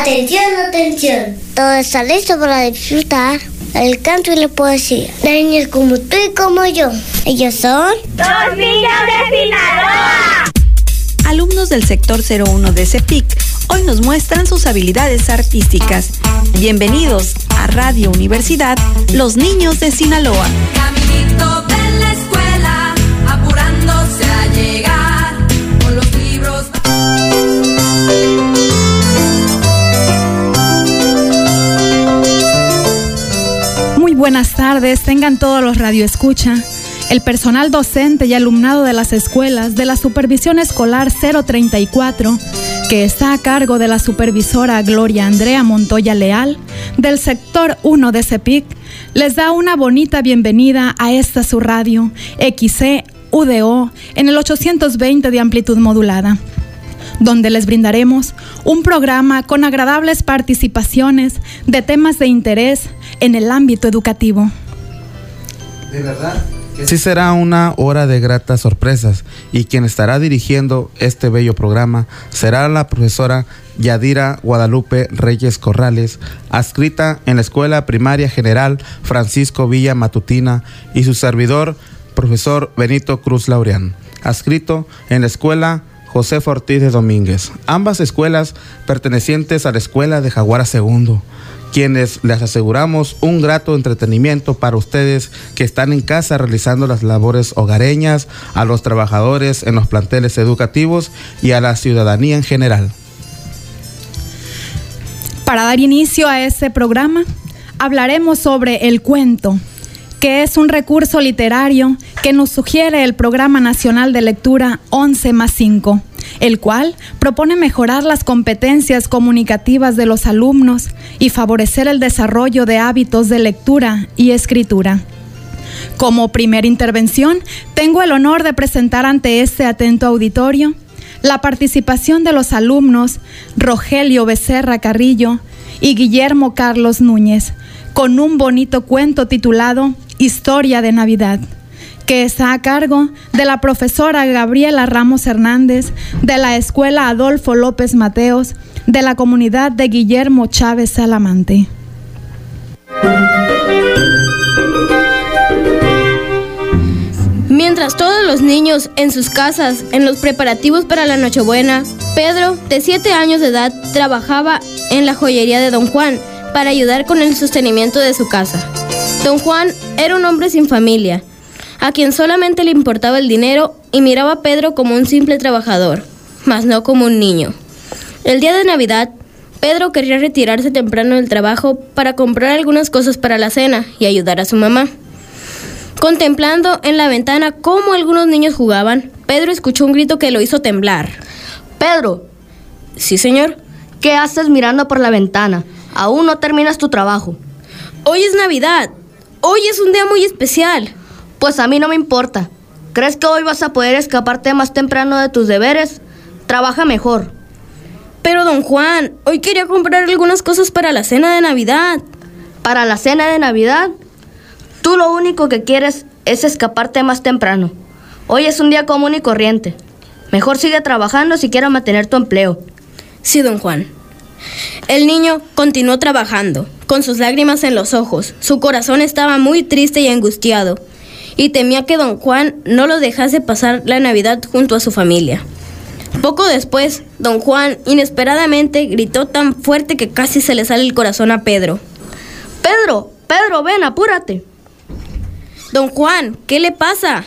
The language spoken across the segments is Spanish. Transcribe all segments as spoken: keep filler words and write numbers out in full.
Atención, atención. Todo está listo para disfrutar el canto y la poesía de niños como tú y como yo. Ellos son los niños de Sinaloa. Alumnos del sector cero uno de CEPIC hoy nos muestran sus habilidades artísticas. Bienvenidos a Radio Universidad, los niños de Sinaloa. Caminito de la escuela, apurándose a llegar con los libros. Muy buenas tardes, tengan todos los radioescucha. El personal docente y alumnado de las escuelas de la Supervisión Escolar cero treinta y cuatro, que está a cargo de la supervisora Gloria Andrea Montoya Leal, del sector uno de CEPIC, les da una bonita bienvenida a esta su radio, X C U D O, en el ochocientos veinte de amplitud modulada, donde les brindaremos un programa con agradables participaciones de temas de interés en el ámbito educativo. ¿De verdad? Sí, será una hora de gratas sorpresas, y quien estará dirigiendo este bello programa será la profesora Yadira Guadalupe Reyes Corrales, adscrita en la Escuela Primaria General Francisco Villa Matutina, y su servidor, profesor Benito Cruz Laureán, adscrito en la Escuela José Ortiz de Domínguez, ambas escuelas pertenecientes a la Escuela de Jaguara segundo, quienes les aseguramos un grato entretenimiento para ustedes que están en casa realizando las labores hogareñas, a los trabajadores en los planteles educativos y a la ciudadanía en general. Para dar inicio a este programa, hablaremos sobre el cuento, que es un recurso literario que nos sugiere el Programa Nacional de Lectura once más cinco, el cual propone mejorar las competencias comunicativas de los alumnos y favorecer el desarrollo de hábitos de lectura y escritura. Como primera intervención, tengo el honor de presentar ante este atento auditorio la participación de los alumnos Rogelio Becerra Carrillo y Guillermo Carlos Núñez, con un bonito cuento titulado Historia de Navidad, que está a cargo de la profesora Gabriela Ramos Hernández de la Escuela Adolfo López Mateos de la comunidad de Guillermo Chávez Salamante. Mientras todos los niños en sus casas, en los preparativos para la Nochebuena, Pedro, de siete años de edad, trabajaba en la joyería de Don Juan para ayudar con el sostenimiento de su casa. Don Juan era un hombre sin familia, a quien solamente le importaba el dinero, y miraba a Pedro como un simple trabajador, mas no como un niño. El día de Navidad, Pedro quería retirarse temprano del trabajo para comprar algunas cosas para la cena y ayudar a su mamá. Contemplando en la ventana cómo algunos niños jugaban, Pedro escuchó un grito que lo hizo temblar. Pedro. Sí, señor. ¿Qué haces mirando por la ventana? Aún no terminas tu trabajo. Hoy es Navidad. Hoy es un día muy especial. Pues a mí no me importa. ¿Crees que hoy vas a poder escaparte más temprano de tus deberes? Trabaja mejor. Pero, don Juan, hoy quería comprar algunas cosas para la cena de Navidad. ¿Para la cena de Navidad? Tú lo único que quieres es escaparte más temprano. Hoy es un día común y corriente. Mejor sigue trabajando si quieres mantener tu empleo. Sí, don Juan. El niño continuó trabajando, con sus lágrimas en los ojos. Su corazón estaba muy triste y angustiado, y temía que don Juan no lo dejase pasar la Navidad junto a su familia. Poco después, don Juan inesperadamente gritó tan fuerte que casi se le sale el corazón a Pedro. ¡Pedro! ¡Pedro, ven, apúrate! Don Juan, ¿qué le pasa?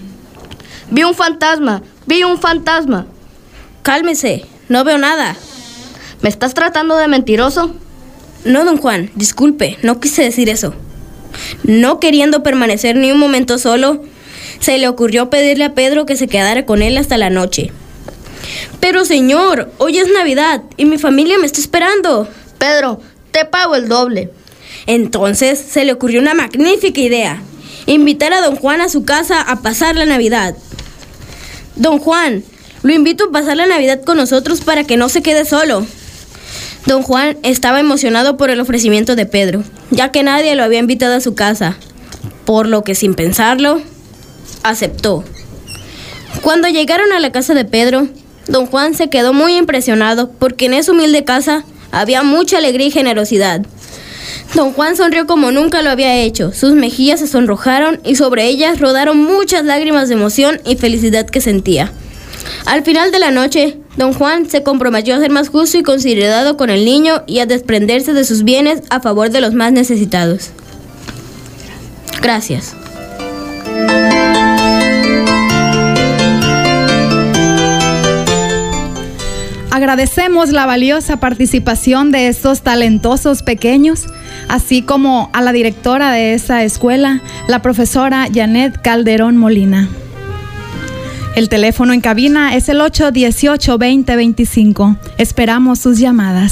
Vi un fantasma, vi un fantasma. Cálmese, no veo nada. ¿Me estás tratando de mentiroso? No, don Juan, disculpe, no quise decir eso. No queriendo permanecer ni un momento solo, se le ocurrió pedirle a Pedro que se quedara con él hasta la noche. Pero, señor, hoy es Navidad y mi familia me está esperando. Pedro, te pago el doble. Entonces se le ocurrió una magnífica idea: invitar a don Juan a su casa a pasar la Navidad. Don Juan, lo invito a pasar la Navidad con nosotros para que no se quede solo. Don Juan estaba emocionado por el ofrecimiento de Pedro, ya que nadie lo había invitado a su casa, por lo que sin pensarlo, aceptó. Cuando llegaron a la casa de Pedro, don Juan se quedó muy impresionado porque en esa humilde casa Había mucha alegría y generosidad. Don Juan sonrió como nunca lo había hecho. Sus mejillas se sonrojaron y sobre ellas rodaron muchas lágrimas de emoción y felicidad que sentía. Al final de la noche, don Juan se comprometió a ser más justo y considerado con el niño y a desprenderse de sus bienes a favor de los más necesitados. Gracias. Agradecemos la valiosa participación de estos talentosos pequeños, así como a la directora de esa escuela, la profesora Janet Calderón Molina. El teléfono en cabina es el ocho dieciocho, veinte veinticinco. Esperamos sus llamadas.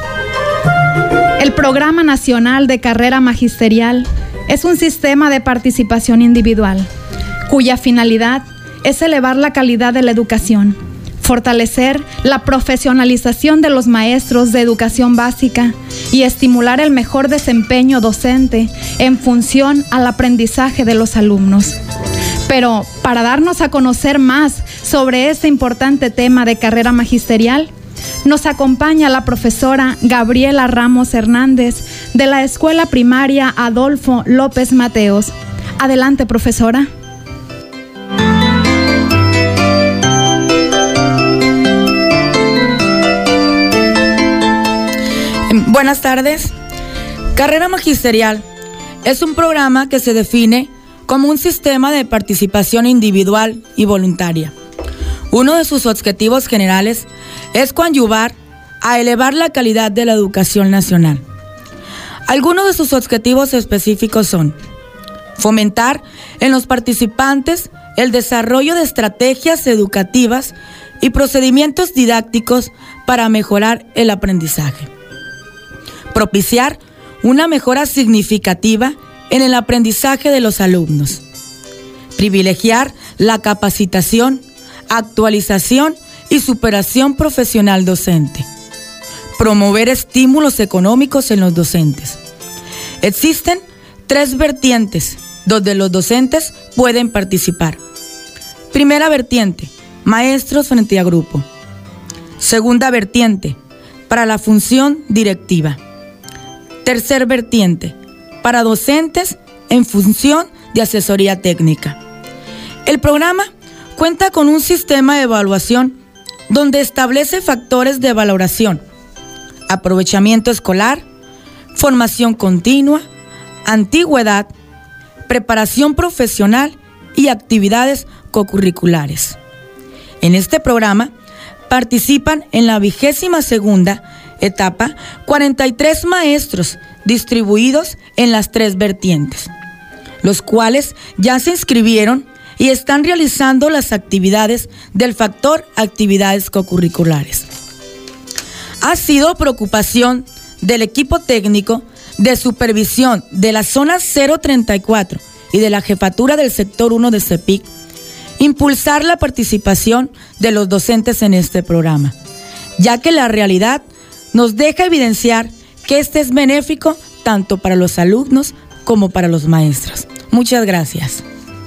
El Programa Nacional de Carrera Magisterial es un sistema de participación individual, cuya finalidad es elevar la calidad de la educación, fortalecer la profesionalización de los maestros de educación básica y estimular el mejor desempeño docente en función al aprendizaje de los alumnos. Pero para darnos a conocer más sobre este importante tema de carrera magisterial, nos acompaña la profesora Gabriela Ramos Hernández de la Escuela Primaria Adolfo López Mateos. Adelante, profesora. Buenas tardes. Carrera magisterial es un programa que se define como un sistema de participación individual y voluntaria. Uno de sus objetivos generales es coadyuvar a elevar la calidad de la educación nacional. Algunos de sus objetivos específicos son fomentar en los participantes el desarrollo de estrategias educativas y procedimientos didácticos para mejorar el aprendizaje, propiciar una mejora significativa en el aprendizaje de los alumnos, privilegiar la capacitación, actualización y superación profesional docente, promover estímulos económicos en los docentes. Existen tres vertientes donde los docentes pueden participar. Primera vertiente, maestros frente a grupo. Segunda vertiente, para la función directiva. Tercer vertiente, para docentes en función de asesoría técnica. El programa cuenta con un sistema de evaluación donde establece factores de valoración: aprovechamiento escolar, formación continua, antigüedad, preparación profesional y actividades cocurriculares. En este programa participan en la vigésima segunda etapa cuarenta y tres maestros distribuidos en las tres vertientes, los cuales ya se inscribieron y están realizando las actividades del factor actividades cocurriculares. Ha sido preocupación del equipo técnico de supervisión de la zona cero treinta y cuatro y de la jefatura del sector uno de CEPIC impulsar la participación de los docentes en este programa, ya que la realidad nos deja evidenciar que este es benéfico tanto para los alumnos como para los maestros. Muchas gracias.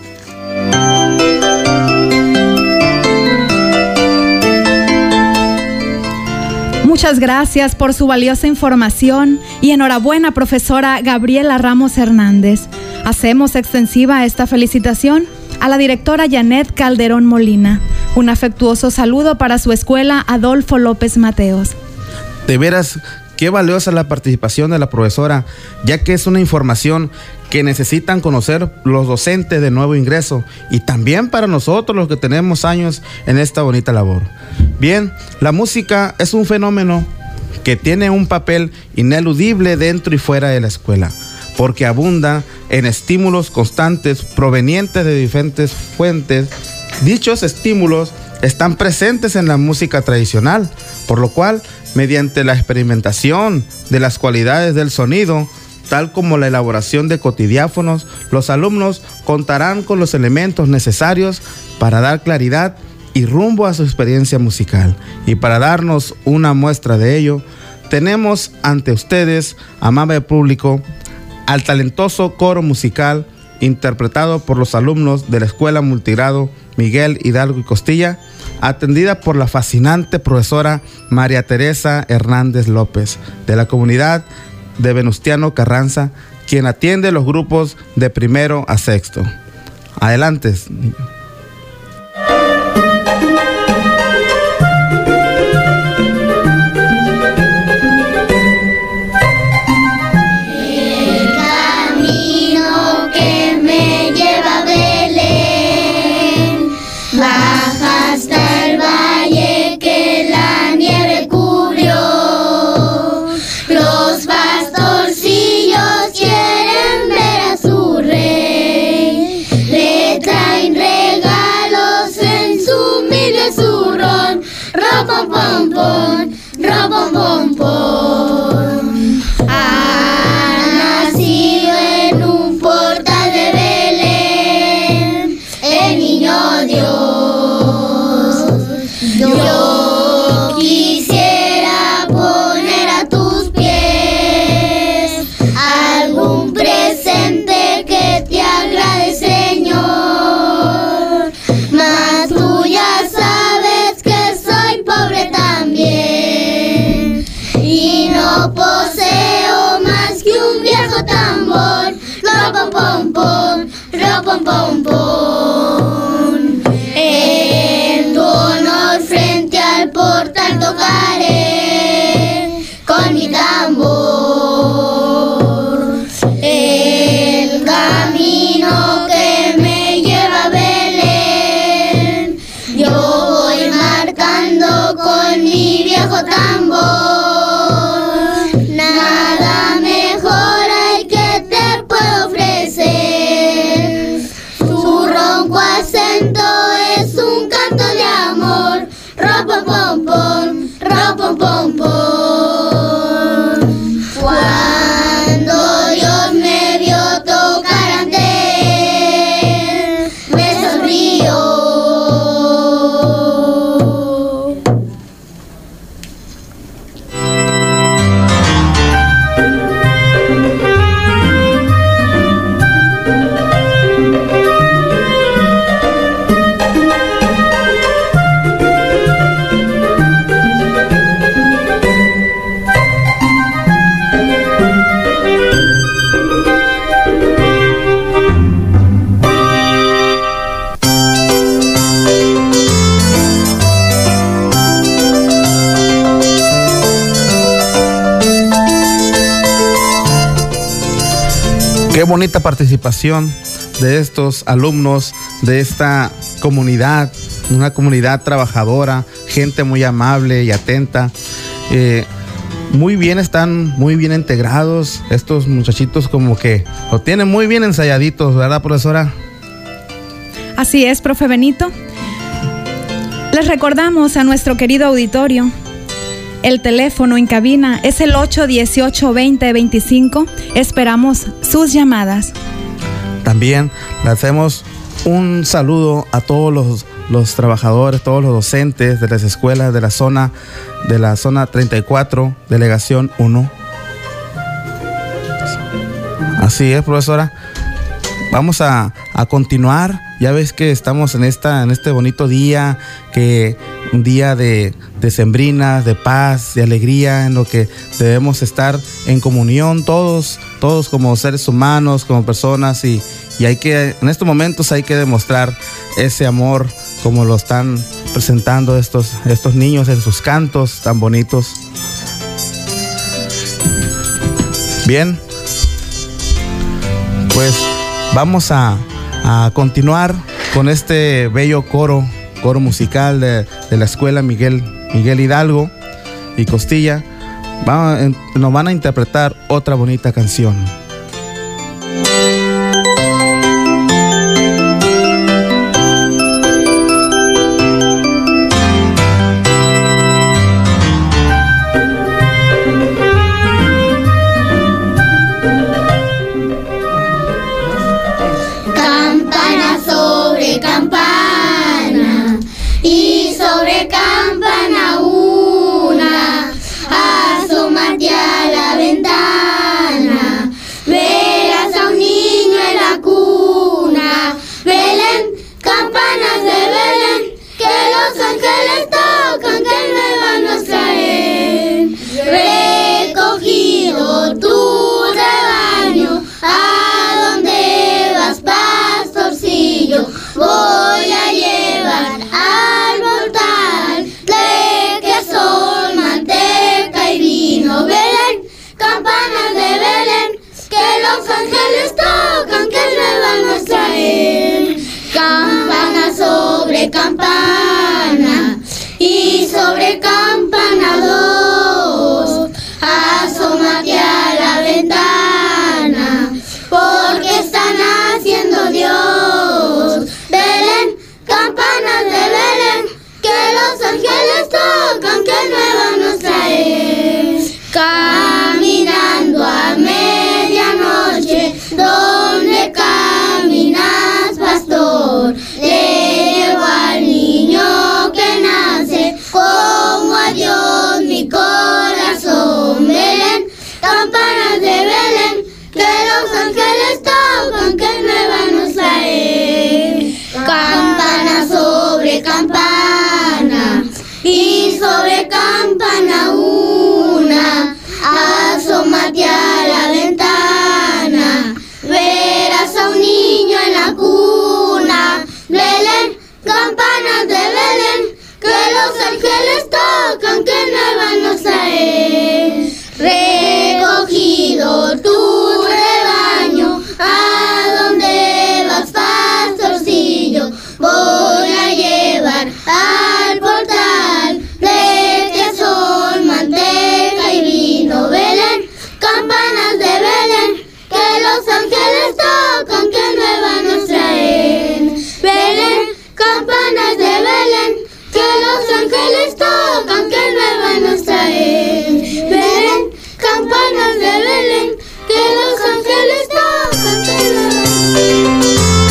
Muchas gracias por su valiosa información y enhorabuena, profesora Gabriela Ramos Hernández. Hacemos extensiva esta felicitación a la directora Janet Calderón Molina. Un afectuoso saludo para su escuela Adolfo López Mateos. De veras, qué valiosa la participación de la profesora, ya que es una información que necesitan conocer los docentes de nuevo ingreso y también para nosotros los que tenemos años en esta bonita labor. Bien, la música es un fenómeno que tiene un papel ineludible dentro y fuera de la escuela, porque abunda en estímulos constantes provenientes de diferentes fuentes. Dichos estímulos están presentes en la música tradicional, por lo cual, mediante la experimentación de las cualidades del sonido, tal como la elaboración de cotidiáfonos, los alumnos contarán con los elementos necesarios para dar claridad y rumbo a su experiencia musical. Y para darnos una muestra de ello, tenemos ante ustedes, amable público, al talentoso coro musical interpretado por los alumnos de la Escuela Multigrado Miguel Hidalgo y Costilla, atendida por la fascinante profesora María Teresa Hernández López, de la comunidad de Venustiano Carranza, quien atiende los grupos de primero a sexto. Adelante, niño. Pom, pom, pom, ro, pom, pom, pom. Ha nacido en un portal de Belén el niño Dios. Yo quisiera poner a tus pies algún presente que te agrade, Señor. Mas tú ya sabes que soy pobre también y no poseo más que un viejo tambor. Ro, pom, pom, pom, ro, pom, pom, pom. En tu honor frente al portal tocaré con mi tambor el camino que me lleva a Belén. Yo voy marcando con mi viejo tambor. Nada mejor hay que te puedo ofrecer. Su ronco acento es un canto de amor. Ro, pom, pom, pom, ro, pom, pom, pom. Cuando Dios me vio tocar ante él, me sonrió. Qué bonita participación de estos alumnos de esta comunidad, una comunidad trabajadora, gente muy amable y atenta. Eh, muy bien, están muy bien integrados estos muchachitos, como que lo tienen muy bien ensayaditos, ¿verdad, profesora? Así es, profe Benito. Les recordamos a nuestro querido auditorio, el teléfono en cabina es el ocho dieciocho veinte veinticinco. Esperamos sus llamadas. También le hacemos un saludo a todos los, los trabajadores, todos los docentes de las escuelas de la zona, de la zona treinta y cuatro, delegación uno. Así es, profesora. Vamos a, a continuar. Ya ves que estamos en esta, en este bonito día, que un día de, de sembrinas, de paz, de alegría, en lo que debemos estar en comunión todos, todos como seres humanos, como personas, y, y hay que, en estos momentos hay que demostrar ese amor como lo están presentando estos, estos niños en sus cantos tan bonitos. Bien, pues vamos a a continuar con este bello coro, coro musical de, de la escuela Miguel, Miguel Hidalgo y Costilla. Va, en, nos van a interpretar otra bonita canción. Campana y sobre campana una, asómate a la ventana, verás a un niño campanas de Belén, que los ángeles tocan, que el nuevo nos traen. Campana sobre campana y sobre campana dos, asómate a la ventana, porque están haciendo Dios. Belén, campanas de Belén, que los ángeles tocan, que nueva nos trae. Caminando a medianoche, donde caminas, pastor, le llevo al niño que nace, como a Dios mi corazón. Belén, campanas de Belén, que los ángeles tocan, que nueva nos trae. Campana sobre campana y sobre campana una, asómate a la ventana, verás a un niño en la cuna. Belén, campanas de Belén, que los ángeles tocan, que nueva nos trae. Recogido tu rebaño, ¿a dónde vas, pastorcillo? Voy a llevar al portal leche, sol, manteca y vino. Belén, campanas de Belén, que los ángeles tocan, que nueva nos traen. Belén, campanas de Belén, que los ángeles tocan, que nueva nos traen. Belén, campanas de Belén, que los ángeles tocan, que nueva nos traen.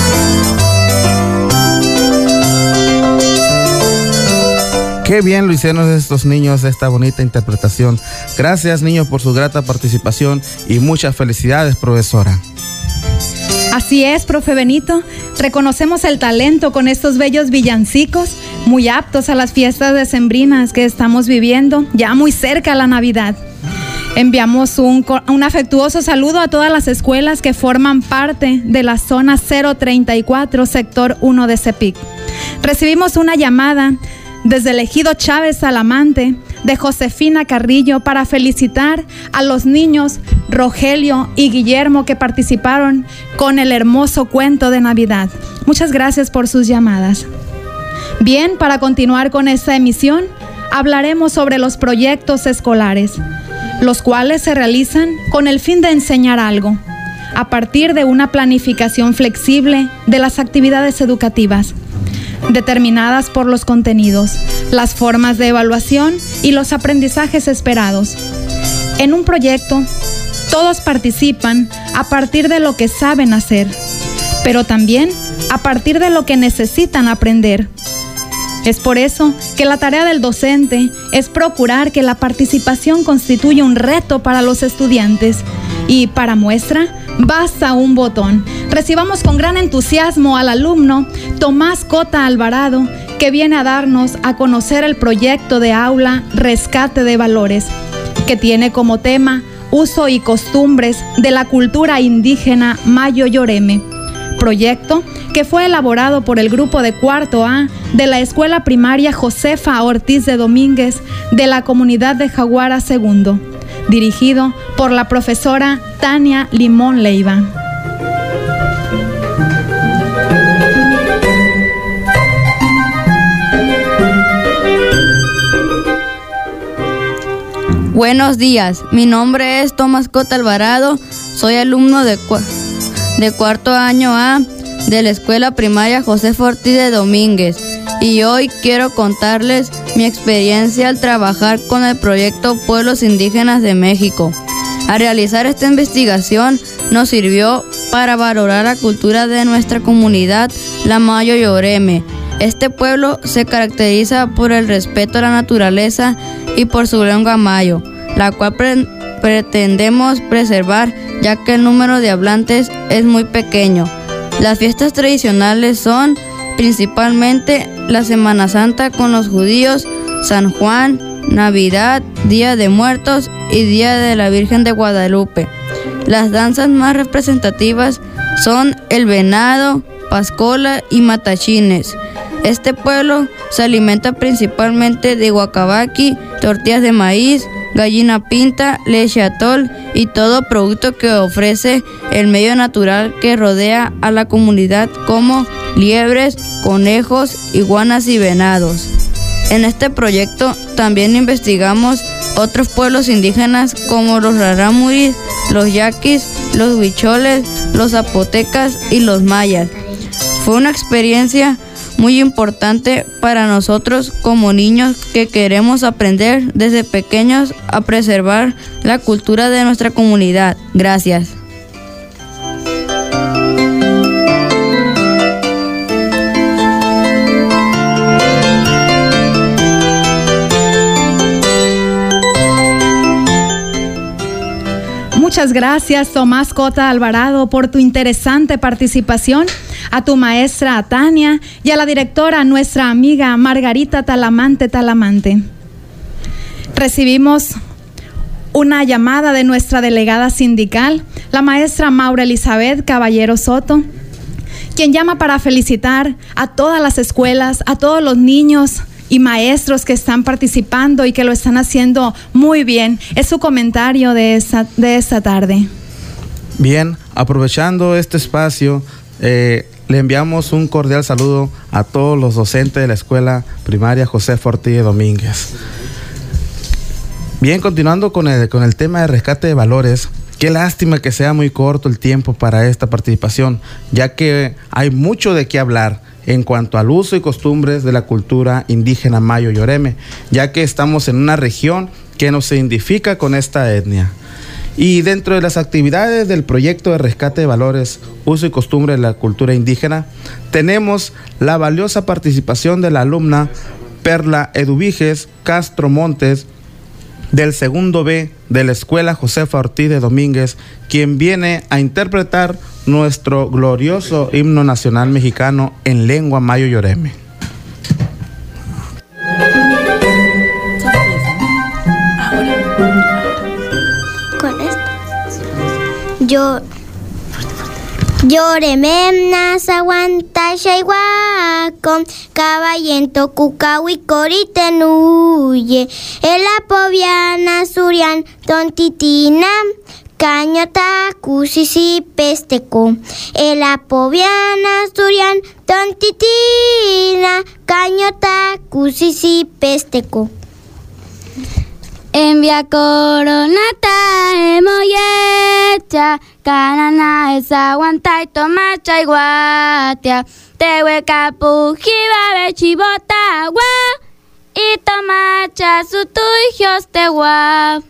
Qué bien lo hicieron estos niños, esta bonita interpretación. Gracias, niños, por su grata participación y muchas felicidades, profesora. Así es, profe Benito. Reconocemos el talento con estos bellos villancicos, muy aptos a las fiestas decembrinas que estamos viviendo, ya muy cerca a la Navidad. Enviamos un, un afectuoso saludo a todas las escuelas que forman parte de la zona cero treinta y cuatro, sector uno de CEPIC. Recibimos una llamada desde el ejido Chávez Salamante de Josefina Carrillo para felicitar a los niños Rogelio y Guillermo que participaron con el hermoso cuento de Navidad. Muchas gracias por sus llamadas. Bien, para continuar con esta emisión, hablaremos sobre los proyectos escolares, los cuales se realizan con el fin de enseñar algo, a partir de una planificación flexible de las actividades educativas, determinadas por los contenidos, las formas de evaluación y los aprendizajes esperados. En un proyecto, todos participan a partir de lo que saben hacer, pero también a partir de lo que necesitan aprender. Es por eso que la tarea del docente es procurar que la participación constituya un reto para los estudiantes y, para muestra, basta un botón. Recibamos con gran entusiasmo al alumno Tomás Cota Alvarado, que viene a darnos a conocer el proyecto de aula Rescate de Valores, que tiene como tema Uso y costumbres de la cultura indígena Mayo Yoreme, proyecto que fue elaborado por el grupo de cuarto A de la Escuela Primaria Josefa Ortiz de Domínguez de la comunidad de Jaguara segundo, dirigido por la profesora Tania Limón Leiva. Buenos días, mi nombre es Tomás Cota Alvarado, soy alumno de, cu de cuarto año A de la Escuela Primaria Josefa Ortiz de Domínguez y hoy quiero contarles mi experiencia al trabajar con el proyecto Pueblos Indígenas de México. Al realizar esta investigación nos sirvió para valorar la cultura de nuestra comunidad, la Mayo Yoreme. Este pueblo se caracteriza por el respeto a la naturaleza y por su lengua mayo, la cual pre pretendemos preservar ya que el número de hablantes es muy pequeño. Las fiestas tradicionales son principalmente la Semana Santa con los judíos, San Juan, Navidad, Día de Muertos y Día de la Virgen de Guadalupe. Las danzas más representativas son el venado, pascola y matachines. Este pueblo se alimenta principalmente de guacabaqui, tortillas de maíz, gallina pinta, leche atol y todo producto que ofrece el medio natural que rodea a la comunidad, como liebres, conejos, iguanas y venados. En este proyecto también investigamos otros pueblos indígenas como los rarámuris, los yaquis, los huicholes, los zapotecas y los mayas. Fue una experiencia muy importante para nosotros como niños que queremos aprender desde pequeños a preservar la cultura de nuestra comunidad. Gracias. Muchas gracias, Tomás Cota Alvarado, por tu interesante participación, a tu maestra Tania y a la directora, nuestra amiga Margarita Talamante Talamante. Recibimos una llamada de nuestra delegada sindical, la maestra Maura Elizabeth Caballero Soto, quien llama para felicitar a todas las escuelas, a todos los niños y maestros que están participando y que lo están haciendo muy bien. Es su comentario de esta, de esta tarde. Bien, aprovechando este espacio, eh, le enviamos un cordial saludo a todos los docentes de la escuela primaria José Ortiz Domínguez. Bien, continuando con el, con el tema de rescate de valores, qué lástima que sea muy corto el tiempo para esta participación, ya que hay mucho de qué hablar en cuanto al uso y costumbres de la cultura indígena Mayo Yoreme, ya que estamos en una región que nos identifica con esta etnia. Y dentro de las actividades del proyecto de rescate de valores, uso y costumbre de la cultura indígena, tenemos la valiosa participación de la alumna Perla Eduviges Castro Montes, del segundo B de la Escuela Josefa Ortiz de Domínguez, quien viene a interpretar nuestro glorioso himno nacional mexicano en lengua Mayo Yoreme. Con esto. Yo Yoreme nasaguanta shaihuacón, caballento cucahui coritenuye, el apoviana surian tontitina, cañota cusisi pesteco, el apoviana surian tontitina, cañota cusisi pesteco. Envia coronata emoyecha, canana esa aguanta y toma chaiguatia, te hueca pujiba bechibota agua, y toma chasu tuyos te gua.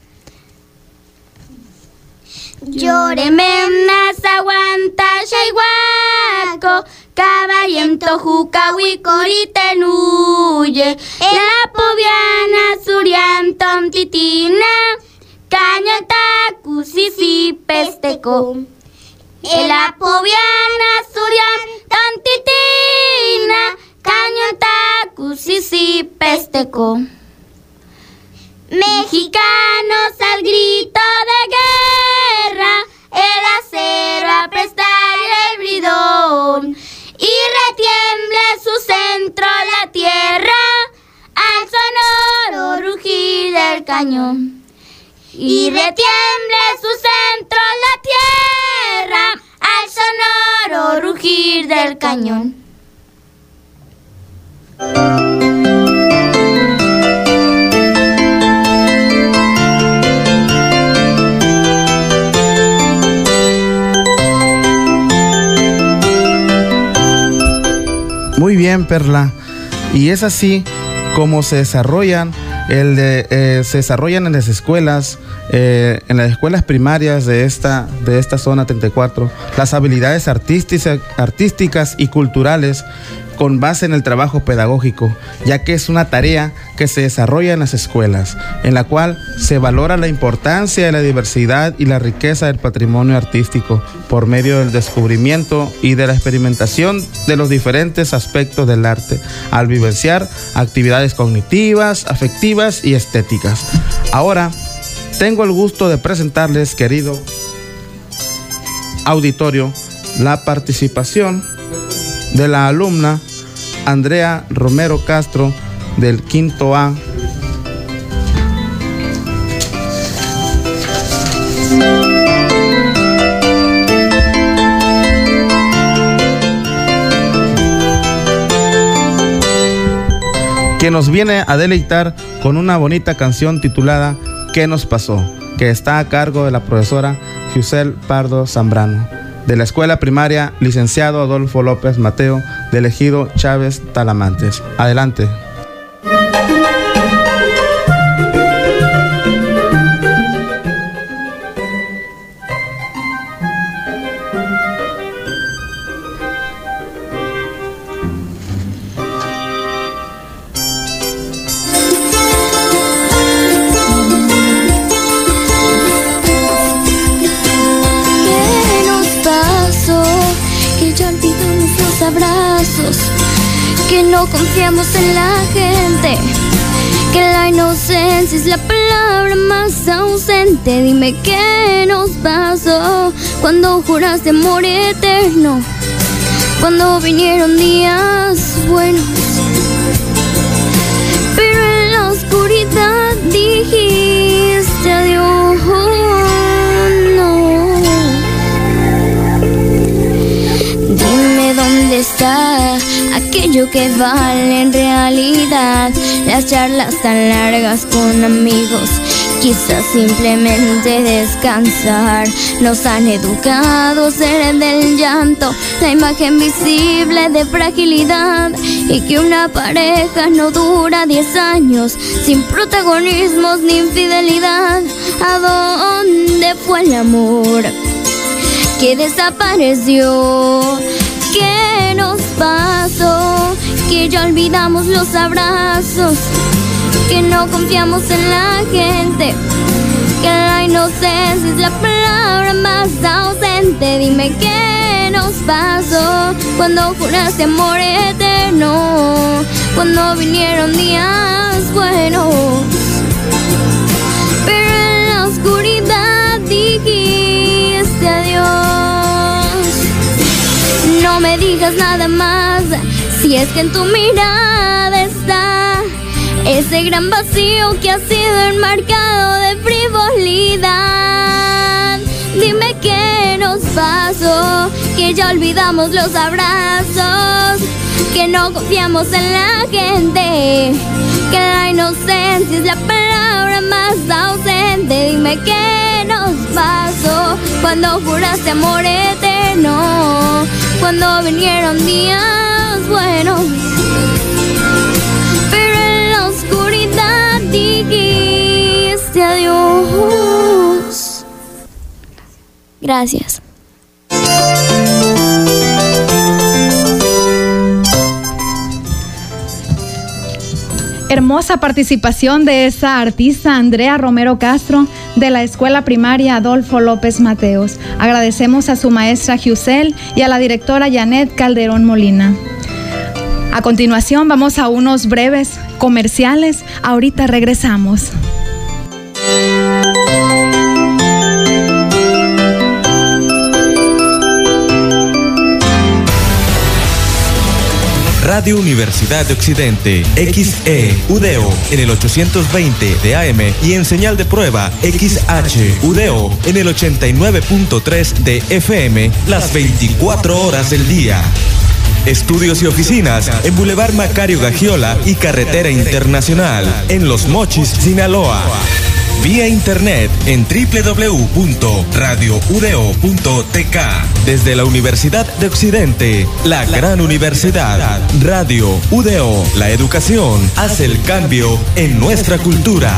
Lloreme nas aguanta chaiguaco, caballento jucahui coritenuye, la poviana surian tontitina, cañata cusisi pesteco. El apoviana surian tontitina, cañata cusisi pesteco. Mexicanos al grito de guerra, el acero a prestar el bridón, y retiemble su centro la tierra al sonoro rugir del cañón. Y retiemble su centro la tierra al sonoro rugir del cañón. Muy bien, Perla. Y es así como se desarrollan el de, eh, se desarrollan en las escuelas, eh, en las escuelas primarias de esta, de esta zona treinta y cuatro, las habilidades artísticas, artísticas y culturales con base en el trabajo pedagógico, ya que es una tarea que se desarrolla en las escuelas, en la cual se valora la importancia de la diversidad y la riqueza del patrimonio artístico por medio del descubrimiento y de la experimentación de los diferentes aspectos del arte, al vivenciar actividades cognitivas, afectivas y estéticas. Ahora, tengo el gusto de presentarles, querido auditorio, la participación de la alumna Andrea Romero Castro del quinto A que nos viene a deleitar con una bonita canción titulada ¿Qué nos pasó?, que está a cargo de la profesora Giusel Pardo Zambrano, de la escuela primaria Licenciado Adolfo López Mateo, del ejido Chávez Talamantes. Adelante. Abrazos, que no confiamos en la gente, que la inocencia es la palabra más ausente. Dime qué nos pasó cuando juraste amor eterno, cuando vinieron días buenos, pero en la oscuridad dijiste adiós. ¿Dónde está aquello que vale en realidad? Las charlas tan largas con amigos, quizás simplemente descansar. Nos han educado a ser del llanto, la imagen visible de fragilidad, y que una pareja no dura diez años sin protagonismos ni infidelidad. ¿A dónde fue el amor que desapareció? ¿Qué nos pasó? Que ya olvidamos los abrazos, que no confiamos en la gente, que la inocencia es la palabra más ausente. Dime qué nos pasó cuando juraste amor eterno, cuando vinieron días buenos, pero en la oscuridad dijiste adiós. No me digas nada más, si es que en tu mirada está ese gran vacío que ha sido enmarcado de frivolidad. Dime qué nos pasó, que ya olvidamos los abrazos, que no confiamos en la gente, que la inocencia es la palabra más ausente. Dime qué nos pasó cuando juraste amor eterno, cuando vinieron días buenos, pero en la oscuridad dijiste adiós. Gracias. Hermosa participación de esa artista Andrea Romero Castro, de la escuela primaria Adolfo López Mateos. Agradecemos a su maestra Giusel y a la directora Janet Calderón Molina. A continuación vamos a unos breves comerciales. Ahorita regresamos. Radio Universidad de Occidente, X E U D O en el ochocientos veinte de A M y en señal de prueba X H U D O en el ochenta y nueve punto tres de F M las veinticuatro horas del día. Estudios y oficinas en Boulevard Macario Gagiola y Carretera Internacional en Los Mochis, Sinaloa. Vía internet en doble u doble u doble u punto radio u d o punto t k. Desde la Universidad de Occidente, la gran universidad. Radio U D O, la educación hace el cambio en nuestra cultura.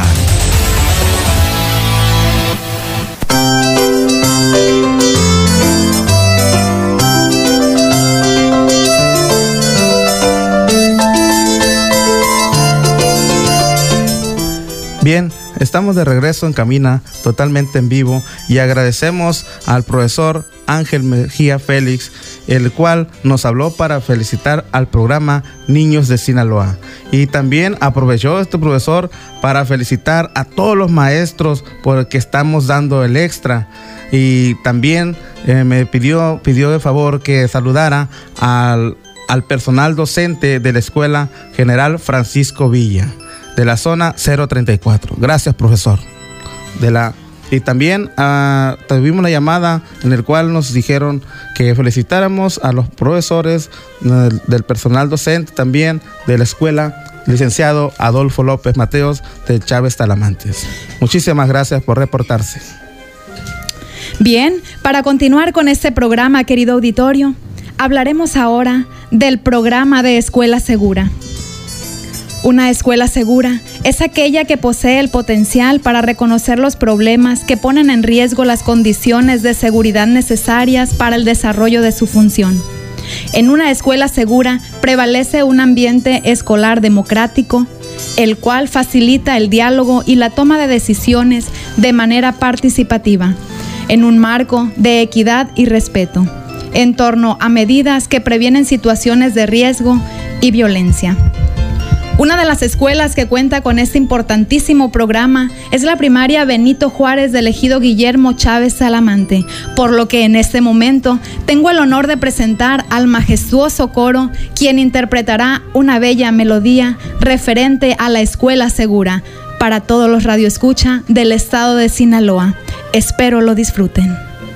Bien, estamos de regreso en Camina, totalmente en vivo, y agradecemos al profesor Ángel Mejía Félix, el cual nos habló para felicitar al programa Niños de Sinaloa. Y también aprovechó este profesor para felicitar a todos los maestros porque estamos dando el extra. Y también eh, me pidió, pidió de favor que saludara al, al personal docente de la Escuela General Francisco Villa, de la zona cero treinta y cuatro. Gracias, profesor, de la Y también uh, tuvimos una llamada en la cual nos dijeron que felicitáramos a los profesores, uh, del personal docente también de la escuela, licenciado Adolfo López Mateos de Chávez Talamantes. Muchísimas gracias por reportarse. Bien, para continuar con este programa, querido auditorio, hablaremos ahora del programa de Escuela Segura. Una escuela segura es aquella que posee el potencial para reconocer los problemas que ponen en riesgo las condiciones de seguridad necesarias para el desarrollo de su función. En una escuela segura prevalece un ambiente escolar democrático, el cual facilita el diálogo y la toma de decisiones de manera participativa, en un marco de equidad y respeto, en torno a medidas que previenen situaciones de riesgo y violencia. Una de las escuelas que cuenta con este importantísimo programa es la primaria Benito Juárez del ejido Guillermo Chávez Talamante, por lo que en este momento tengo el honor de presentar al majestuoso coro, quien interpretará una bella melodía referente a la escuela segura para todos los radioescucha del estado de Sinaloa. Espero lo disfruten.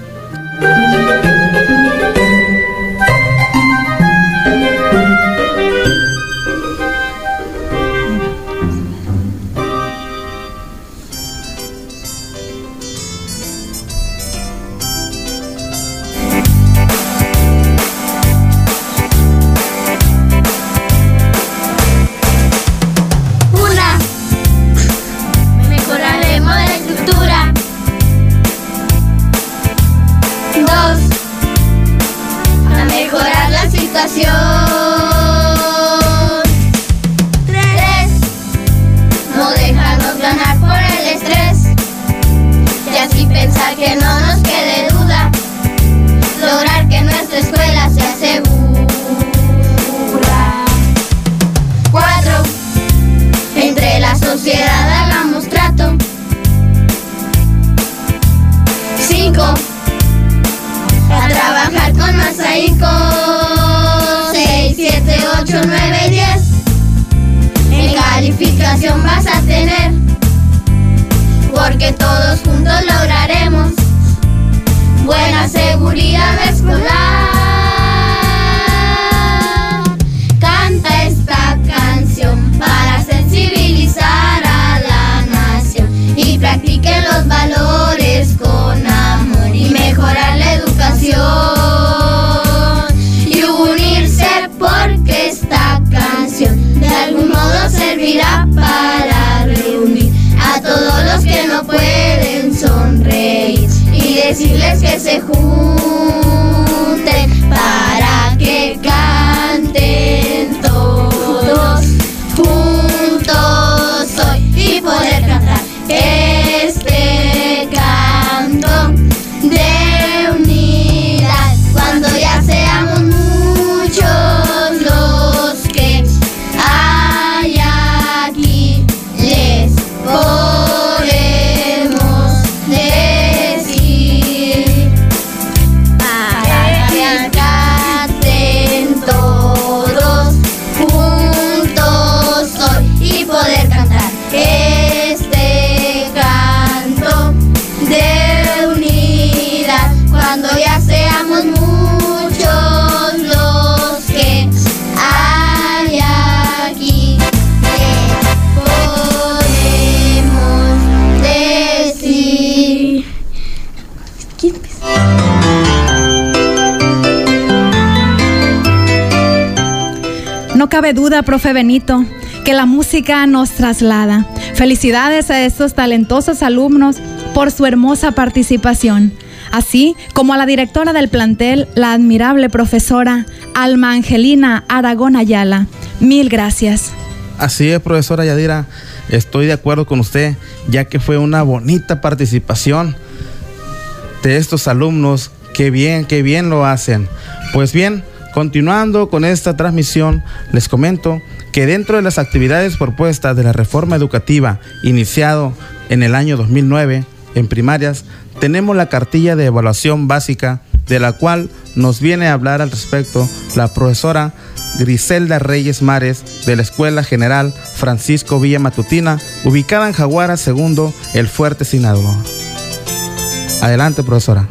Tres, no dejarnos ganar por el estrés y así pensar que no nos quede duda, lograr que nuestra escuela sea segura. Cuatro, entre la sociedad hagamos trato. Cinco, a trabajar con más ahínco. siete, ocho, nueve, diez. En calificación vas a tener, porque todos juntos lograremos buena seguridad escolar. Canta esta canción para sensibilizar a la nación y practiquen los valores con amor y mejorar la educación. Porque esta canción de algún modo servirá para reunir a todos los que no pueden sonreír y decirles que se junten para que canten todos juntos hoy y poder cantar este canto de unidad cuando ya seamos muchos. Podemos decir para que canten todos juntos hoy y poder cantar este canto de unidad cuando ya seamos muchos los que hay aquí. No cabe duda, profe Benito, que la música nos traslada. Felicidades a estos talentosos alumnos por su hermosa participación, así como a la directora del plantel, la admirable profesora Alma Angelina Aragón Ayala. Mil gracias. Así es, profesora Yadira, estoy de acuerdo con usted, ya que fue una bonita participación de estos alumnos. Qué bien, qué bien lo hacen. Pues bien, continuando con esta transmisión, les comento que dentro de las actividades propuestas de la reforma educativa iniciado en el año dos mil nueve en primarias, tenemos la cartilla de evaluación básica, de la cual nos viene a hablar al respecto la profesora Griselda Reyes Mares de la Escuela General Francisco Villa Matutina, ubicada en Jaguara Segundo, El Fuerte, Sinaloa. Adelante, profesora.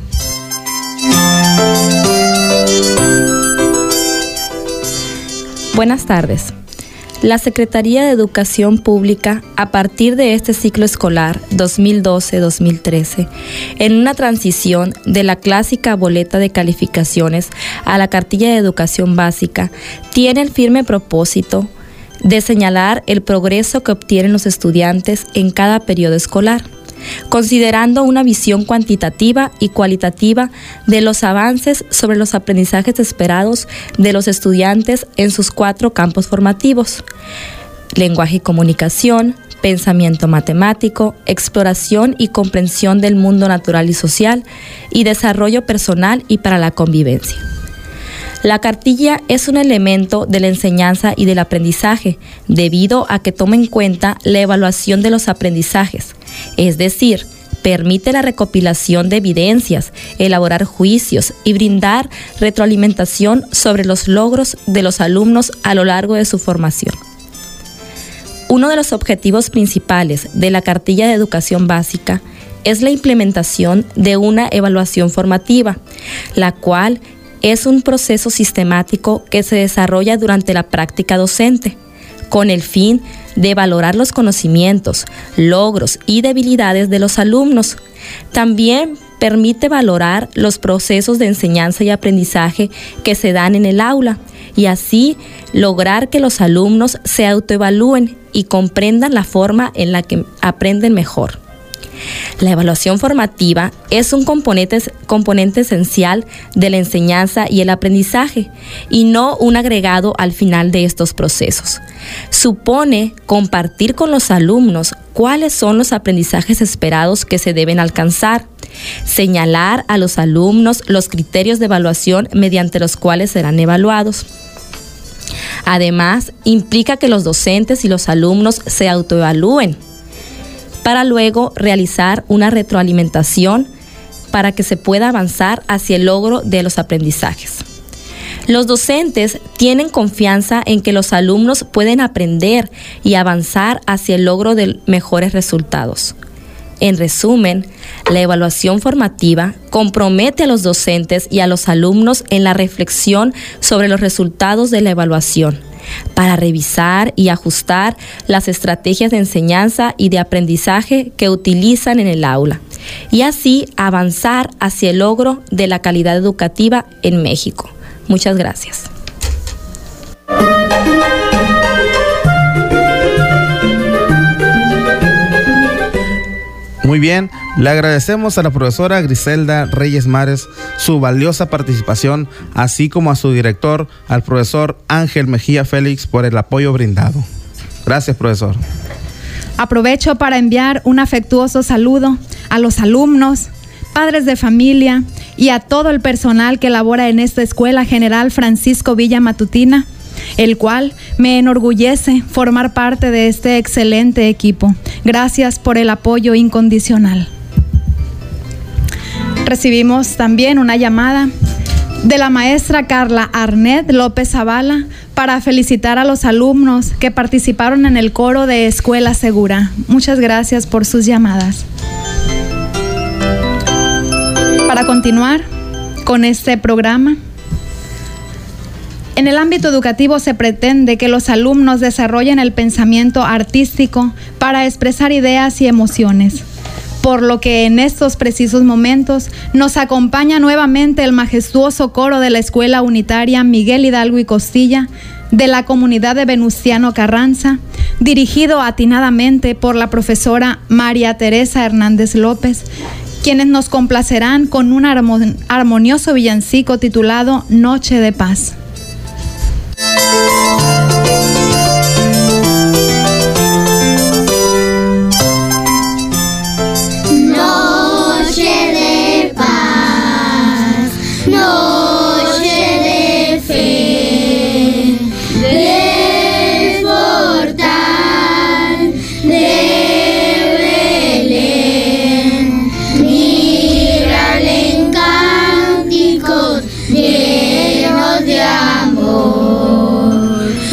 Buenas tardes. La Secretaría de Educación Pública, a partir de este ciclo escolar dos mil doce dos mil trece, en una transición de la clásica boleta de calificaciones a la cartilla de educación básica, tiene el firme propósito de señalar el progreso que obtienen los estudiantes en cada periodo escolar, considerando una visión cuantitativa y cualitativa de los avances sobre los aprendizajes esperados de los estudiantes en sus cuatro campos formativos: lenguaje y comunicación, pensamiento matemático, exploración y comprensión del mundo natural y social, y desarrollo personal y para la convivencia. La cartilla es un elemento de la enseñanza y del aprendizaje, debido a que toma en cuenta la evaluación de los aprendizajes, es decir, permite la recopilación de evidencias, elaborar juicios y brindar retroalimentación sobre los logros de los alumnos a lo largo de su formación. Uno de los objetivos principales de la cartilla de educación básica es la implementación de una evaluación formativa, la cual es un proceso sistemático que se desarrolla durante la práctica docente, con el fin de valorar los conocimientos, logros y debilidades de los alumnos. También permite valorar los procesos de enseñanza y aprendizaje que se dan en el aula, y así lograr que los alumnos se autoevalúen y comprendan la forma en la que aprenden mejor. La evaluación formativa es un componente, componente esencial de la enseñanza y el aprendizaje, y no un agregado al final de estos procesos. Supone compartir con los alumnos cuáles son los aprendizajes esperados que se deben alcanzar, señalar a los alumnos los criterios de evaluación mediante los cuales serán evaluados. Además, implica que los docentes y los alumnos se autoevalúen, para luego realizar una retroalimentación para que se pueda avanzar hacia el logro de los aprendizajes. Los docentes tienen confianza en que los alumnos pueden aprender y avanzar hacia el logro de mejores resultados. En resumen, la evaluación formativa compromete a los docentes y a los alumnos en la reflexión sobre los resultados de la evaluación, para revisar y ajustar las estrategias de enseñanza y de aprendizaje que utilizan en el aula, y así avanzar hacia el logro de la calidad educativa en México. Muchas gracias. Muy bien, le agradecemos a la profesora Griselda Reyes Mares su valiosa participación, así como a su director, al profesor Ángel Mejía Félix, por el apoyo brindado. Gracias, profesor. Aprovecho para enviar un afectuoso saludo a los alumnos, padres de familia y a todo el personal que labora en esta Escuela General Francisco Villa Matutina, el cual me enorgullece formar parte de este excelente equipo. Gracias por el apoyo incondicional. Recibimos también una llamada de la maestra Carla Arnet López Zavala para felicitar a los alumnos que participaron en el coro de Escuela Segura. Muchas gracias por sus llamadas. Para continuar con este programa, en el ámbito educativo se pretende que los alumnos desarrollen el pensamiento artístico para expresar ideas y emociones, por lo que en estos precisos momentos nos acompaña nuevamente el majestuoso coro de la Escuela Unitaria Miguel Hidalgo y Costilla de la comunidad de Venustiano Carranza, dirigido atinadamente por la profesora María Teresa Hernández López, quienes nos complacerán con un armonioso villancico titulado Noche de Paz. Noche de paz, noche de fe, del portal de Belén, mírale en cánticos llenos de amor.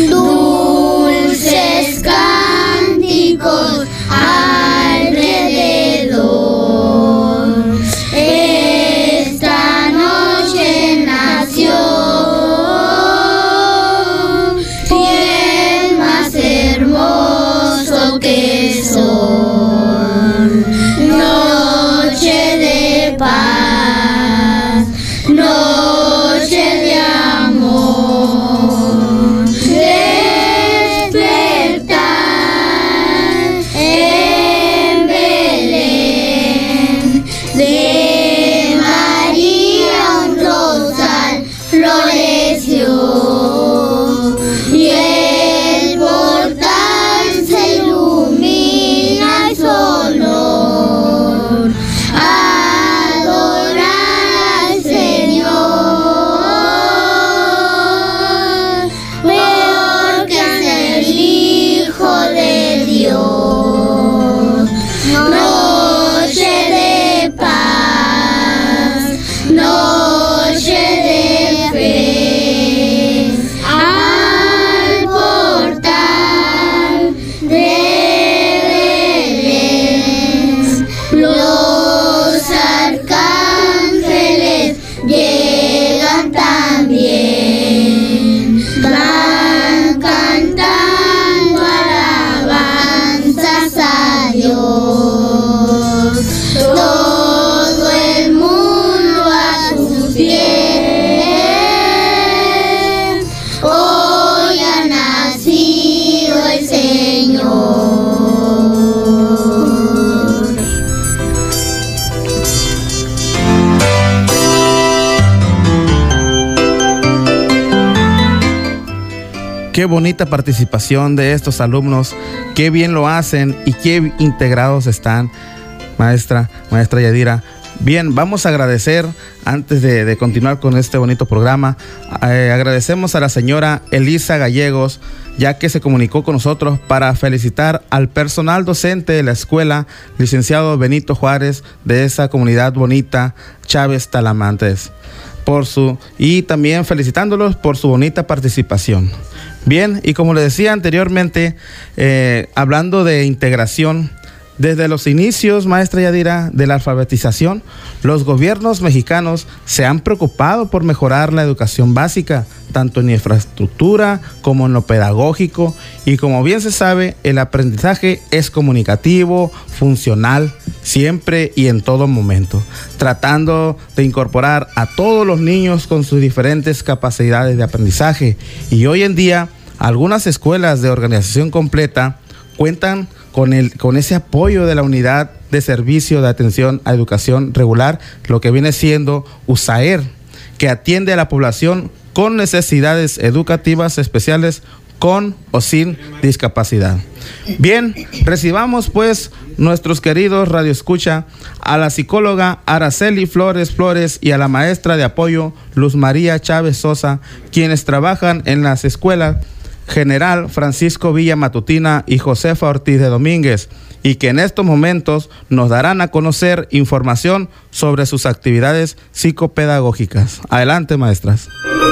Qué bonita participación de estos alumnos, qué bien lo hacen y qué integrados están, maestra, maestra Yadira. Bien, vamos a agradecer, antes de, de continuar con este bonito programa, eh, agradecemos a la señora Elisa Gallegos, ya que se comunicó con nosotros para felicitar al personal docente de la escuela, licenciado Benito Juárez, de esa comunidad bonita, Chávez Talamantes, por su, y también felicitándolos por su bonita participación. Bien, y como les decía anteriormente, eh, hablando de integración, desde los inicios, maestra Yadira, de la alfabetización, los gobiernos mexicanos se han preocupado por mejorar la educación básica, tanto en infraestructura como en lo pedagógico, y como bien se sabe, el aprendizaje es comunicativo, funcional, siempre y en todo momento, tratando de incorporar a todos los niños con sus diferentes capacidades de aprendizaje. Y hoy en día, algunas escuelas de organización completa cuentan con, el, con ese apoyo de la Unidad de Servicio de Atención a Educación Regular, lo que viene siendo USAER, que atiende a la población con necesidades educativas especiales, con o sin discapacidad. Bien, recibamos pues nuestros queridos radioescucha a la psicóloga Araceli Flores Flores y a la maestra de apoyo Luz María Chávez Sosa, quienes trabajan en las escuelas General Francisco Villa Matutina y Josefa Ortiz de Domínguez, y que en estos momentos nos darán a conocer información sobre sus actividades psicopedagógicas. Adelante, maestras.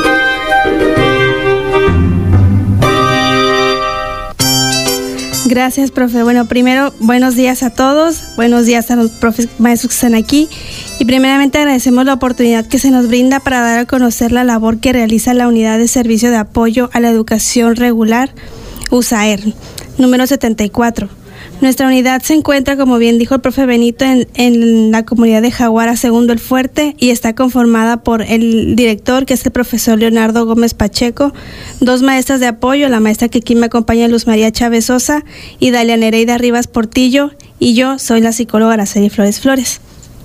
Gracias, profe. Bueno, primero, buenos días a todos, buenos días a los profes maestros que están aquí, y primeramente agradecemos la oportunidad que se nos brinda para dar a conocer la labor que realiza la Unidad de Servicio de Apoyo a la Educación Regular, USAER, número setenta y cuatro. Nuestra unidad se encuentra, como bien dijo el profe Benito, en, en la comunidad de Jaguara Segundo el Fuerte, y está conformada por el director, que es el profesor Leonardo Gómez Pacheco, dos maestras de apoyo, la maestra que aquí me acompaña, Luz María Chávez Sosa, y Dalia Nereida Rivas Portillo, y yo soy la psicóloga Araceli Flores Flores.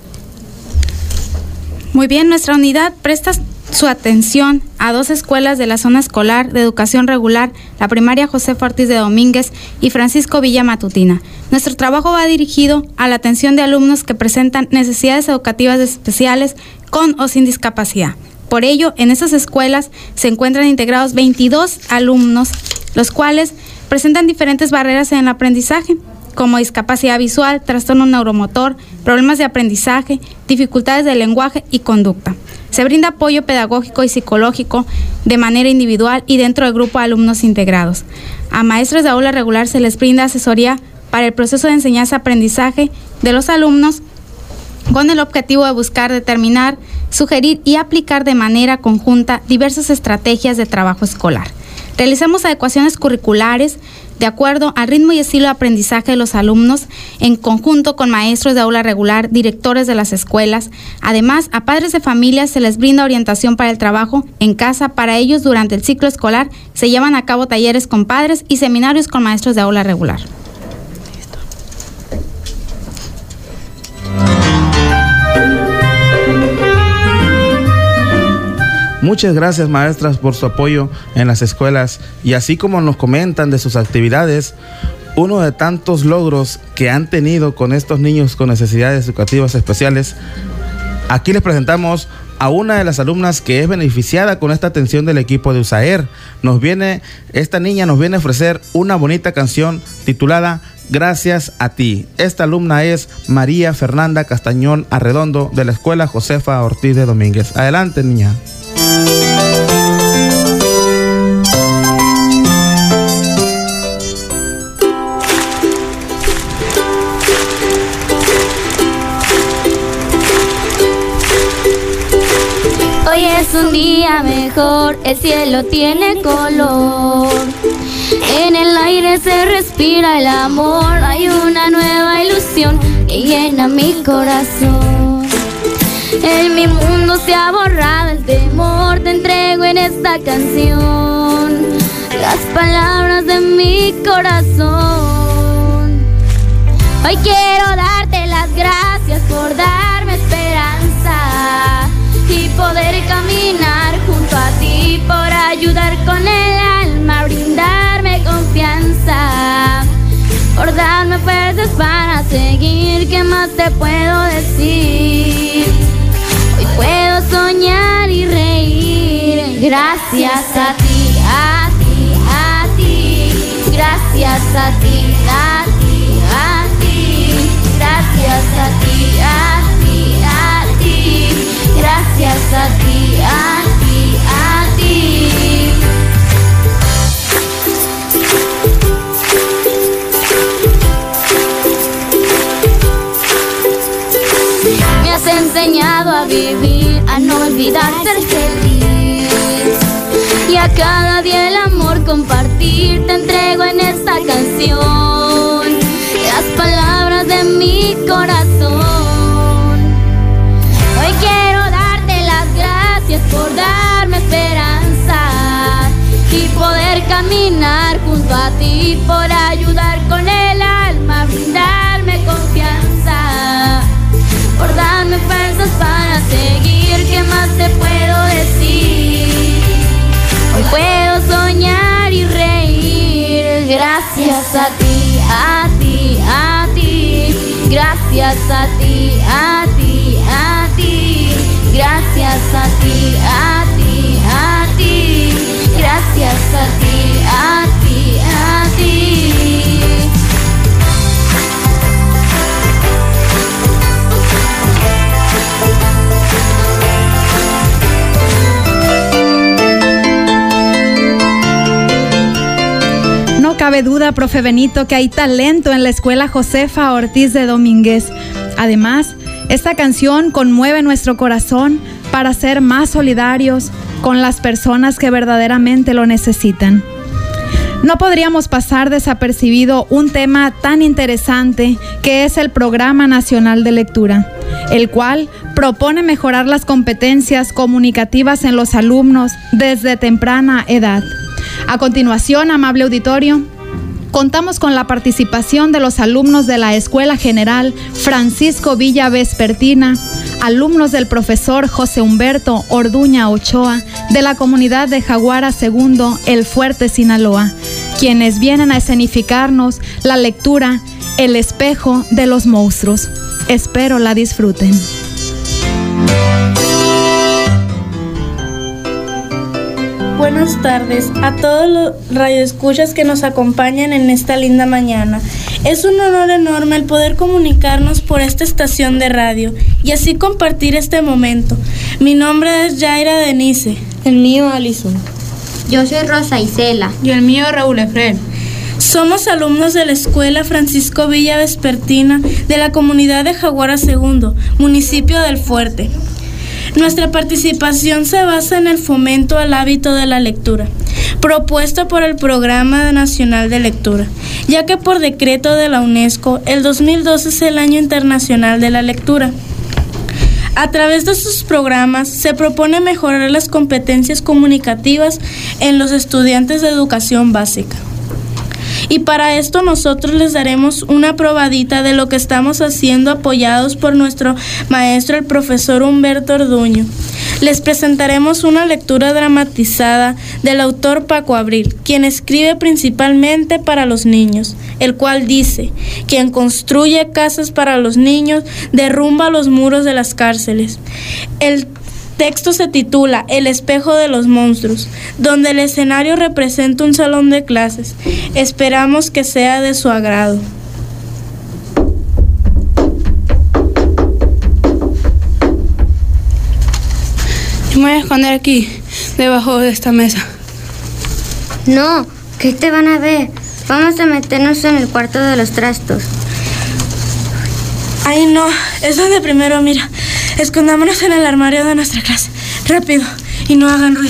Muy bien, nuestra unidad presta su atención a dos escuelas de la zona escolar de educación regular, la primaria Josefa Ortiz de Domínguez y Francisco Villa Matutina. Nuestro trabajo va dirigido a la atención de alumnos que presentan necesidades educativas especiales con o sin discapacidad. Por ello, en estas escuelas se encuentran integrados veintidós alumnos, los cuales presentan diferentes barreras en el aprendizaje, como discapacidad visual, trastorno neuromotor, problemas de aprendizaje, dificultades de lenguaje y conducta. Se brinda apoyo pedagógico y psicológico de manera individual y dentro del grupo de alumnos integrados. A maestros de aula regular se les brinda asesoría para el proceso de enseñanza-aprendizaje de los alumnos, con el objetivo de buscar determinar, sugerir y aplicar de manera conjunta diversas estrategias de trabajo escolar. Realizamos adecuaciones curriculares de acuerdo al ritmo y estilo de aprendizaje de los alumnos, en conjunto con maestros de aula regular, directores de las escuelas. Además, a padres de familia se les brinda orientación para el trabajo en casa. Para ellos, durante el ciclo escolar, se llevan a cabo talleres con padres y seminarios con maestros de aula regular. Muchas gracias, maestras, por su apoyo en las escuelas, y así como nos comentan de sus actividades, uno de tantos logros que han tenido con estos niños con necesidades educativas especiales. Aquí les presentamos a una de las alumnas que es beneficiada con esta atención del equipo de USAER. Nos viene, esta niña nos viene a ofrecer una bonita canción titulada Gracias a ti. Esta alumna es María Fernanda Castañón Arredondo, de la escuela Josefa Ortiz de Domínguez. Adelante, niña. Hoy es un día mejor, el cielo tiene color, en el aire se respira el amor, hay una nueva ilusión que llena mi corazón. En mi mundo se ha borrado el temor, te entrego en esta canción las palabras de mi corazón. Hoy quiero darte las gracias por darme esperanza y poder caminar junto a ti, por ayudar con el alma a brindar seguir, ¿qué más te puedo decir? Hoy puedo soñar y reír, gracias a ti, a ti, a ti, gracias a ti, a ti, a ti, gracias a ti, a ti, a ti, gracias a ti, a ti, a ti. Me has enseñado a vivir, a no olvidar ser feliz, y a cada día el amor compartir. Te entrego en esta canción las palabras de mi corazón. Hoy quiero darte las gracias por darme esperanza y poder caminar junto a ti, por ayudar con el alma, brindarme confianza, por darme fuerzas para seguir, ¿qué más te puedo decir? Hoy puedo soñar y reír, gracias a ti, a ti, a ti, gracias a ti, a ti, a ti, gracias a ti, a ti, a ti, gracias a ti, a ti, a ti. No cabe duda, profe Benito, que hay talento en la escuela Josefa Ortiz de Domínguez. Además, esta canción conmueve nuestro corazón para ser más solidarios con las personas que verdaderamente lo necesitan. No podríamos pasar desapercibido un tema tan interesante que es el Programa Nacional de Lectura, el cual propone mejorar las competencias comunicativas en los alumnos desde temprana edad. A continuación, amable auditorio, contamos con la participación de los alumnos de la Escuela General Francisco Villa Vespertina, alumnos del profesor José Humberto Orduña Ochoa, de la comunidad de Jaguara Segundo, El Fuerte, Sinaloa, quienes vienen a escenificarnos la lectura El espejo de los monstruos. Espero la disfruten. Buenas tardes a todos los radioescuchas que nos acompañan en esta linda mañana. Es un honor enorme el poder comunicarnos por esta estación de radio y así compartir este momento. Mi nombre es Yaira Denise. El mío, Alison. Yo soy Rosa Isela. Y el mío, Raúl Efren. Somos alumnos de la Escuela Francisco Villa Vespertina de la comunidad de Jaguara Segundo, municipio del Fuerte. Nuestra participación se basa en el fomento al hábito de la lectura, propuesto por el Programa Nacional de Lectura, ya que por decreto de la UNESCO, el dos mil doce es el Año Internacional de la Lectura. A través de sus programas se propone mejorar las competencias comunicativas en los estudiantes de educación básica. Y para esto nosotros les daremos una probadita de lo que estamos haciendo, apoyados por nuestro maestro, el profesor Humberto Orduño. Les presentaremos una lectura dramatizada del autor Paco Abril, quien escribe principalmente para los niños, el cual dice: quien construye casas para los niños derrumba los muros de las cárceles. El texto se titula El espejo de los monstruos, donde el escenario representa un salón de clases. Esperamos que sea de su agrado. Yo me voy a esconder aquí, debajo de esta mesa. No, ¿qué te van a ver? Vamos a meternos en el cuarto de los trastos. Ay, no, es donde primero mira. Escondámonos en el armario de nuestra clase. Rápido, y no hagan ruido.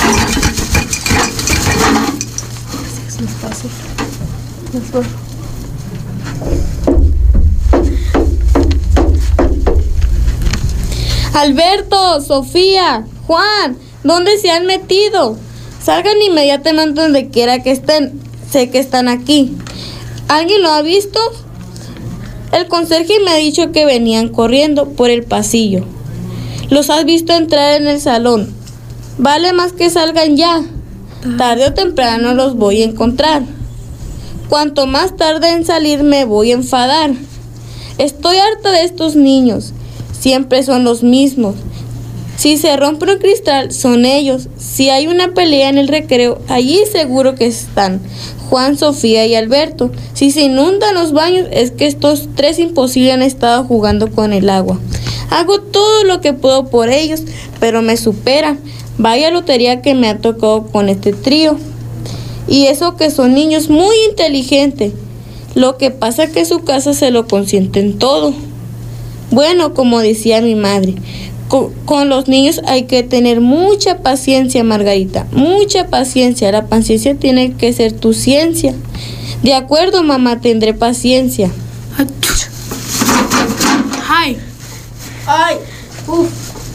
Alberto, Sofía, Juan, ¿dónde se han metido? Salgan inmediatamente donde quiera que estén. Sé que están aquí. ¿Alguien lo ha visto? El conserje me ha dicho que venían corriendo por el pasillo. ¿Los has visto entrar en el salón? Vale más que salgan ya. Tarde o temprano los voy a encontrar. Cuanto más tarde en salir me voy a enfadar. Estoy harta de estos niños. Siempre son los mismos. Si se rompe un cristal, son ellos. Si hay una pelea en el recreo, allí seguro que están Juan, Sofía y Alberto. Si se inundan los baños, es que estos tres imposibles han estado jugando con el agua. Hago todo lo que puedo por ellos, pero me superan. Vaya lotería que me ha tocado con este trío. Y eso que son niños muy inteligentes. Lo que pasa es que su casa se lo consienten todo. Bueno, como decía mi madre, con, con los niños hay que tener mucha paciencia, Margarita. Mucha paciencia. La paciencia tiene que ser tu ciencia. De acuerdo, mamá, tendré paciencia. Ay. Ay. Uf.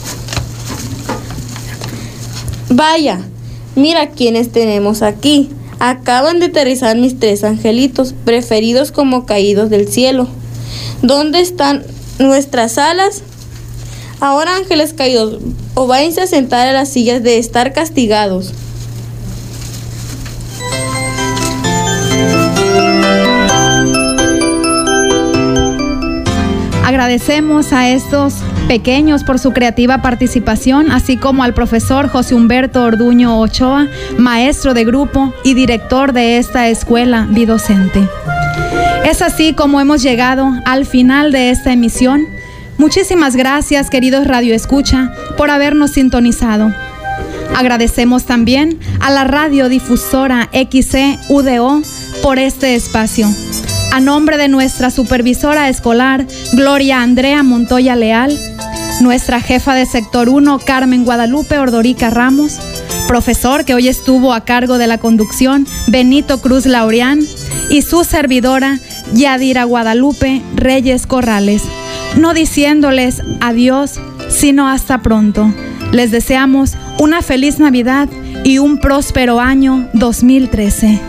Vaya, mira quiénes tenemos aquí. Acaban de aterrizar mis tres angelitos, preferidos como caídos del cielo. ¿Dónde están nuestras alas? Ahora, ángeles caídos, o váyanse a sentar a las sillas de estar castigados. Agradecemos a estos pequeños por su creativa participación, así como al profesor José Humberto Orduño Ochoa, maestro de grupo y director de esta escuela bidocente. Es así como hemos llegado al final de esta emisión. Muchísimas gracias, queridos Radio Escucha, por habernos sintonizado. Agradecemos también a la radiodifusora X C U D O por este espacio. A nombre de nuestra supervisora escolar, Gloria Andrea Montoya Leal, nuestra jefa de sector uno, Carmen Guadalupe Ordorica Ramos, profesor que hoy estuvo a cargo de la conducción, Benito Cruz Laureán, y su servidora, Yadira Guadalupe Reyes Corrales, no diciéndoles adiós, sino hasta pronto. Les deseamos una feliz Navidad y un próspero año dos mil trece.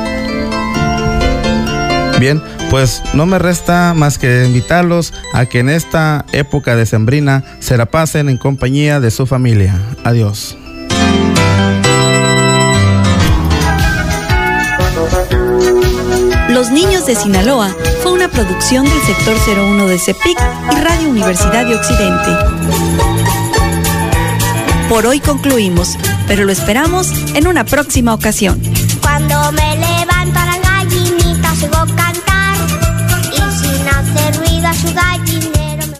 Bien, pues no me resta más que invitarlos a que en esta época decembrina se la pasen en compañía de su familia. Adiós. Los Niños de Sinaloa fue una producción del sector cero uno de CEPIC y Radio Universidad de Occidente. Por hoy concluimos, pero lo esperamos en una próxima ocasión. Cuando me levanto a las gallinitas oigo cantar y sin hacer ruido a su gallinita